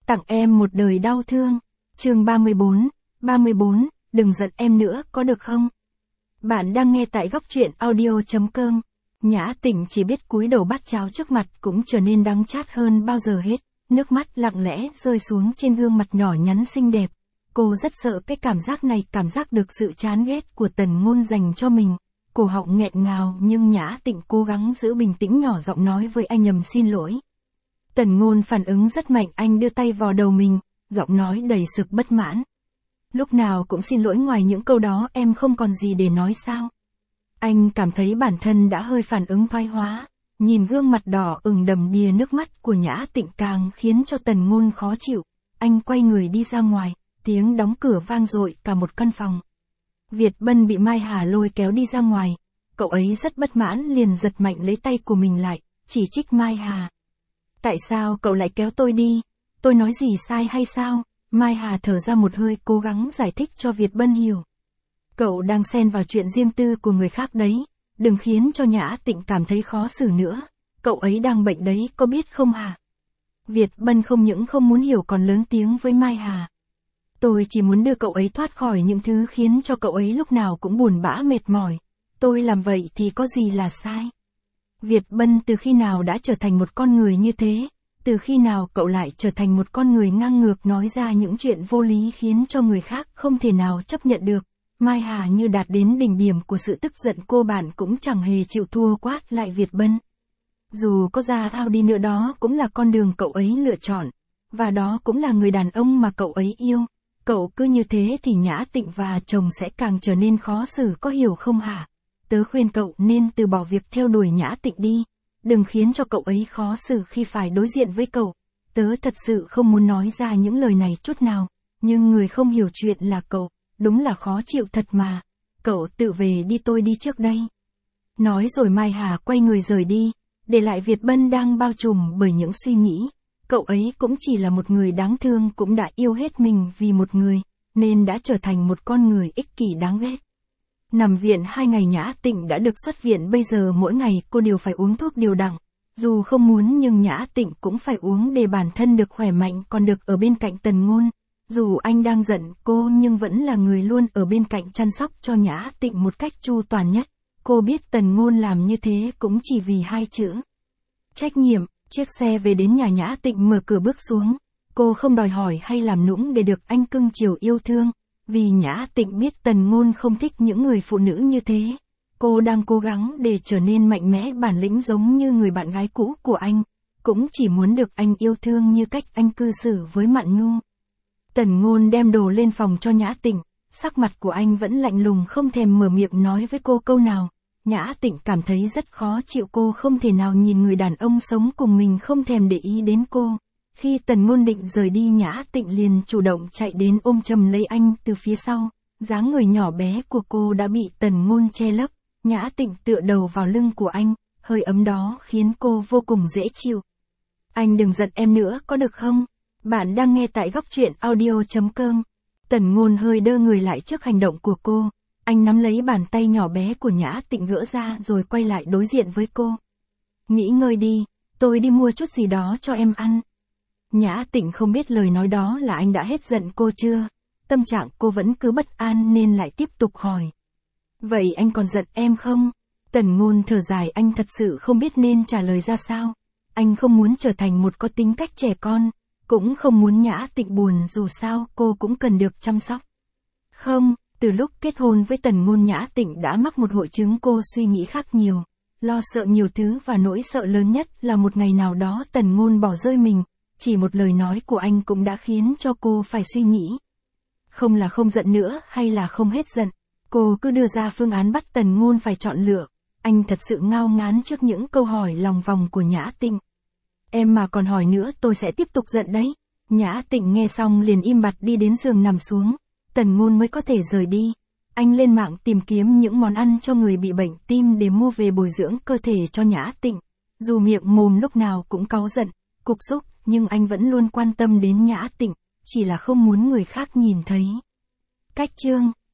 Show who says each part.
Speaker 1: tặng em một đời đau thương. Chương 34, đừng giận em nữa có được không? Bạn đang nghe tại góc truyện audio.com. Nhã Tịnh chỉ biết cúi đầu bát cháo trước mặt cũng trở nên đắng chát hơn bao giờ hết, nước mắt lặng lẽ rơi xuống trên gương mặt nhỏ nhắn xinh đẹp. Cô rất sợ cái cảm giác này, cảm giác được sự chán ghét của Tần Ngôn dành cho mình. Cổ họng nghẹn ngào nhưng Nhã Tịnh cố gắng giữ bình tĩnh nhỏ giọng nói với anh nhầm xin lỗi. Tần Ngôn phản ứng rất mạnh, anh đưa tay vào đầu mình, giọng nói đầy sự bất mãn. Lúc nào cũng xin lỗi, ngoài những câu đó em không còn gì để nói sao? Anh cảm thấy bản thân đã hơi phản ứng thoái hóa, nhìn gương mặt đỏ ửng đầm đìa nước mắt của Nhã Tịnh càng khiến cho Tần Ngôn khó chịu. Anh quay người đi ra ngoài, tiếng đóng cửa vang dội cả một căn phòng. Việt Bân bị Mai Hà lôi kéo đi ra ngoài, cậu ấy rất bất mãn liền giật mạnh lấy tay của mình lại, chỉ trích Mai Hà. Tại sao cậu lại kéo tôi đi? Tôi nói gì sai hay sao? Mai Hà thở ra một hơi cố gắng giải thích cho Việt Bân hiểu. Cậu đang xen vào chuyện riêng tư của người khác đấy, đừng khiến cho Nhã Tịnh cảm thấy khó xử nữa. Cậu ấy đang bệnh đấy, có biết không hả? Việt Bân không những không muốn hiểu còn lớn tiếng với Mai Hà. Tôi chỉ muốn đưa cậu ấy thoát khỏi những thứ khiến cho cậu ấy lúc nào cũng buồn bã mệt mỏi. Tôi làm vậy thì có gì là sai? Việt Bân từ khi nào đã trở thành một con người như thế? Từ khi nào cậu lại trở thành một con người ngang ngược nói ra những chuyện vô lý khiến cho người khác không thể nào chấp nhận được? Mai Hà như đạt đến đỉnh điểm của sự tức giận, cô bạn cũng chẳng hề chịu thua quát lại Việt Bân. Dù có ra ao đi nữa đó cũng là con đường cậu ấy lựa chọn, và đó cũng là người đàn ông mà cậu ấy yêu. Cậu cứ như thế thì Nhã Tịnh và chồng sẽ càng trở nên khó xử, có hiểu không hả? Tớ khuyên cậu nên từ bỏ việc theo đuổi Nhã Tịnh đi. Đừng khiến cho cậu ấy khó xử khi phải đối diện với cậu. Tớ thật sự không muốn nói ra những lời này chút nào, nhưng người không hiểu chuyện là cậu, đúng là khó chịu thật mà. Cậu tự về đi, tôi đi trước đây. Nói rồi Mai Hà quay người rời đi, để lại Việt Bân đang bao trùm bởi những suy nghĩ. Cậu ấy cũng chỉ là một người đáng thương, cũng đã yêu hết mình vì một người, nên đã trở thành một con người ích kỷ đáng ghét. Nằm viện 2 ngày Nhã Tịnh đã được xuất viện, bây giờ mỗi ngày cô đều phải uống thuốc điều đặn. Dù không muốn nhưng Nhã Tịnh cũng phải uống để bản thân được khỏe mạnh, còn được ở bên cạnh Tần Ngôn. Dù anh đang giận cô nhưng vẫn là người luôn ở bên cạnh chăm sóc cho Nhã Tịnh một cách chu toàn nhất. Cô biết Tần Ngôn làm như thế cũng chỉ vì 2 chữ: trách nhiệm. Chiếc xe về đến nhà, Nhã Tịnh mở cửa bước xuống. Cô không đòi hỏi hay làm nũng để được anh cưng chiều yêu thương, vì Nhã Tịnh biết Tần Ngôn không thích những người phụ nữ như thế. Cô đang cố gắng để trở nên mạnh mẽ, bản lĩnh giống như người bạn gái cũ của anh, cũng chỉ muốn được anh yêu thương như cách anh cư xử với Mạn Nhu. Tần Ngôn đem đồ lên phòng cho Nhã Tịnh, sắc mặt của anh vẫn lạnh lùng, không thèm mở miệng nói với cô câu nào. Nhã Tịnh cảm thấy rất khó chịu, cô không thể nào nhìn người đàn ông sống cùng mình không thèm để ý đến cô. Khi Tần Ngôn định rời đi, Nhã Tịnh liền chủ động chạy đến ôm chầm lấy anh từ phía sau. Dáng người nhỏ bé của cô đã bị Tần Ngôn che lấp. Nhã Tịnh tựa đầu vào lưng của anh, hơi ấm đó khiến cô vô cùng dễ chịu. Anh đừng giận em nữa có được không? Bạn đang nghe tại góc truyện audio.com. Tần Ngôn hơi đơ người lại trước hành động của cô. Anh nắm lấy bàn tay nhỏ bé của Nhã Tịnh gỡ ra rồi quay lại đối diện với cô. Nghỉ ngơi đi, tôi đi mua chút gì đó cho em ăn. Nhã Tịnh không biết lời nói đó là anh đã hết giận cô chưa. Tâm trạng cô vẫn cứ bất an nên lại tiếp tục hỏi. Vậy anh còn giận em không? Tần Ngôn thở dài, anh thật sự không biết nên trả lời ra sao. Anh không muốn trở thành một có tính cách trẻ con, cũng không muốn Nhã Tịnh buồn, dù sao cô cũng cần được chăm sóc. Không, từ lúc kết hôn với Tần Ngôn, Nhã Tịnh đã mắc một hội chứng, cô suy nghĩ khác nhiều, lo sợ nhiều thứ, và nỗi sợ lớn nhất là một ngày nào đó Tần Ngôn bỏ rơi mình. Chỉ một lời nói của anh cũng đã khiến cho cô phải suy nghĩ. Không là không giận nữa hay là không hết giận. Cô cứ đưa ra phương án bắt Tần Ngôn phải chọn lựa. Anh thật sự ngao ngán trước những câu hỏi lòng vòng của Nhã Tịnh. Em mà còn hỏi nữa tôi sẽ tiếp tục giận đấy. Nhã Tịnh nghe xong liền im bặt đi đến giường nằm xuống. Tần Ngôn mới có thể rời đi. Anh lên mạng tìm kiếm những món ăn cho người bị bệnh tim để mua về bồi dưỡng cơ thể cho Nhã Tịnh. Dù miệng mồm lúc nào cũng cáu giận, cục xúc, nhưng anh vẫn luôn quan tâm đến Nhã Tịnh, chỉ là không muốn người khác nhìn thấy. Cách chương